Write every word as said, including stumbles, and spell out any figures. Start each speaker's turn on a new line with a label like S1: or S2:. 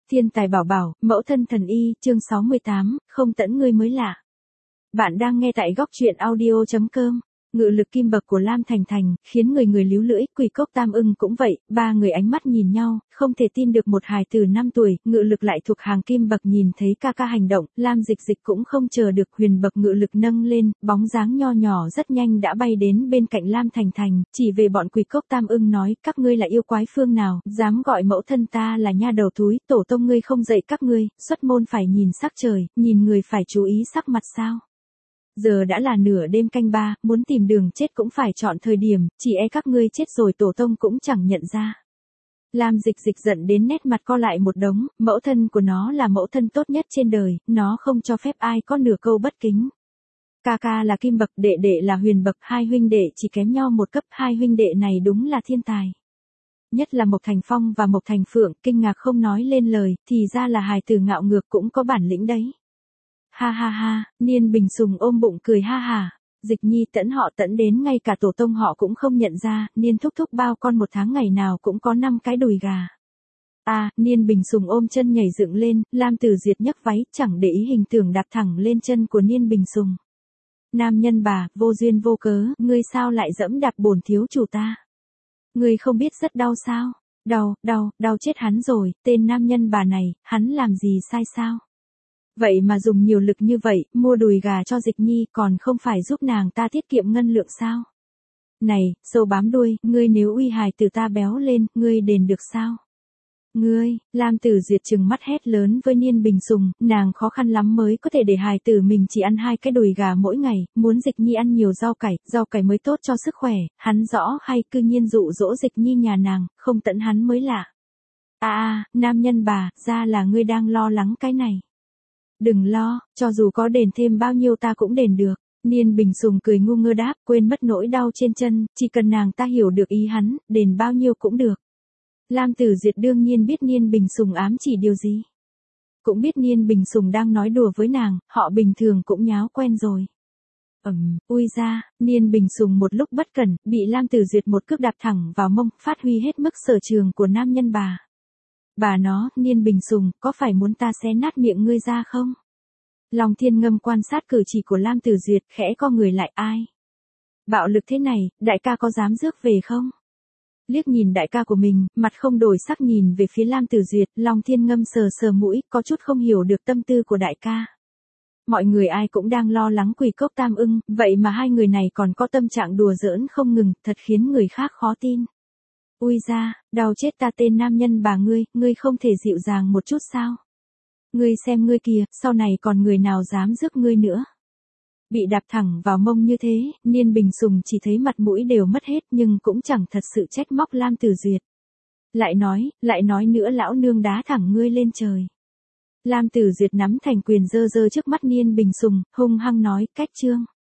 S1: Thiên tài bảo bảo, mẫu thân thần y, chương sáu mươi tám, không tẫn ngươi mới lạ. Bạn đang nghe tại góc truyện audio chấm com. Ngự lực kim bậc của Lam Thành Thành, khiến người người líu lưỡi, Quỳ Cốc Tam Ưng cũng vậy, ba người ánh mắt nhìn nhau, không thể tin được một hài tử năm tuổi, ngự lực lại thuộc hàng kim bậc nhìn thấy ca ca hành động, Lam Dịch Dịch cũng không chờ được huyền bậc ngự lực nâng lên, bóng dáng nho nhỏ rất nhanh đã bay đến bên cạnh Lam Thành Thành, chỉ về bọn Quỳ Cốc Tam Ưng nói, các ngươi là yêu quái phương nào, dám gọi mẫu thân ta là nha đầu túi, tổ tông ngươi không dạy các ngươi, xuất môn phải nhìn sắc trời, nhìn người phải chú ý sắc mặt sao. Giờ đã là nửa đêm canh ba, muốn tìm đường chết cũng phải chọn thời điểm, chỉ e các ngươi chết rồi tổ tông cũng chẳng nhận ra. Lam Dịch Dịch giận đến nét mặt co lại một đống, mẫu thân của nó là mẫu thân tốt nhất trên đời, nó không cho phép ai có nửa câu bất kính. Ca ca là kim bậc, đệ đệ là huyền bậc, hai huynh đệ chỉ kém nhau một cấp, hai huynh đệ này đúng là thiên tài. Nhất là Mộc Thành Phong và Mộc Thành Phượng, kinh ngạc không nói lên lời, thì ra là hài tử ngạo ngược cũng có bản lĩnh đấy. Ha ha ha, Niên Bình Sùng ôm bụng cười ha ha, Dịch Nhi Tẫn họ Tẫn đến ngay cả tổ tông họ cũng không nhận ra, Niên thúc thúc bao con một tháng ngày nào cũng có năm cái đùi gà. À, Niên Bình Sùng ôm chân nhảy dựng lên, Lam Tử Diệt nhấc váy, chẳng để ý hình tượng đạp thẳng lên chân của Niên Bình Sùng. Nam nhân bà, vô duyên vô cớ, ngươi sao lại dẫm đạp bổn thiếu chủ ta? Ngươi không biết rất đau sao? Đau, đau, đau chết hắn rồi, tên nam nhân bà này, hắn làm gì sai sao? Vậy mà dùng nhiều lực như vậy, mua đùi gà cho Dịch Nhi còn không phải giúp nàng ta tiết kiệm ngân lượng sao? Này, sâu bám đuôi, ngươi nếu uy hài từ ta béo lên, ngươi đền được sao? Ngươi, Lam Tử Diệt trừng mắt hét lớn với Niên Bình Sùng, nàng khó khăn lắm mới có thể để hài tử mình chỉ ăn hai cái đùi gà mỗi ngày, muốn Dịch Nhi ăn nhiều rau cải, rau cải mới tốt cho sức khỏe, hắn rõ hay cư nhiên dụ dỗ Dịch Nhi nhà nàng, không tận hắn mới lạ. À à, nam nhân bà, ra là ngươi đang lo lắng cái này. Đừng lo, cho dù có đền thêm bao nhiêu ta cũng đền được. Niên Bình Sùng cười ngu ngơ đáp, quên mất nỗi đau trên chân, chỉ cần nàng ta hiểu được ý hắn, đền bao nhiêu cũng được. Lam Tử Diệt đương nhiên biết Niên Bình Sùng ám chỉ điều gì. Cũng biết Niên Bình Sùng đang nói đùa với nàng, họ bình thường cũng nháo quen rồi. Ừm, ui ra, Niên Bình Sùng một lúc bất cẩn, bị Lam Tử Diệt một cước đạp thẳng vào mông, phát huy hết mức sở trường của nam nhân bà. Bà nó, Niên Bình Sùng, có phải muốn ta xé nát miệng ngươi ra không? Long Thiên Ngâm quan sát cử chỉ của Lam Tử Diệt, khẽ co người lại, ai? Bạo lực thế này, đại ca có dám rước về không? Liếc nhìn đại ca của mình, mặt không đổi sắc nhìn về phía Lam Tử Diệt, Long Thiên Ngâm sờ sờ mũi, có chút không hiểu được tâm tư của đại ca. Mọi người ai cũng đang lo lắng Quỳ Cốc Tam Ưng, vậy mà hai người này còn có tâm trạng đùa giỡn không ngừng, thật khiến người khác khó tin. Ui ra, đau chết ta tên nam nhân bà ngươi, ngươi không thể dịu dàng một chút sao? Ngươi xem ngươi kìa, sau này còn người nào dám rước ngươi nữa? Bị đạp thẳng vào mông như thế, Niên Bình Sùng chỉ thấy mặt mũi đều mất hết nhưng cũng chẳng thật sự trách móc Lam Tử Diệt. Lại nói, lại nói nữa lão nương đá thẳng ngươi lên trời. Lam Tử Diệt nắm thành quyền dơ dơ trước mắt Niên Bình Sùng, hung hăng nói, cách trương.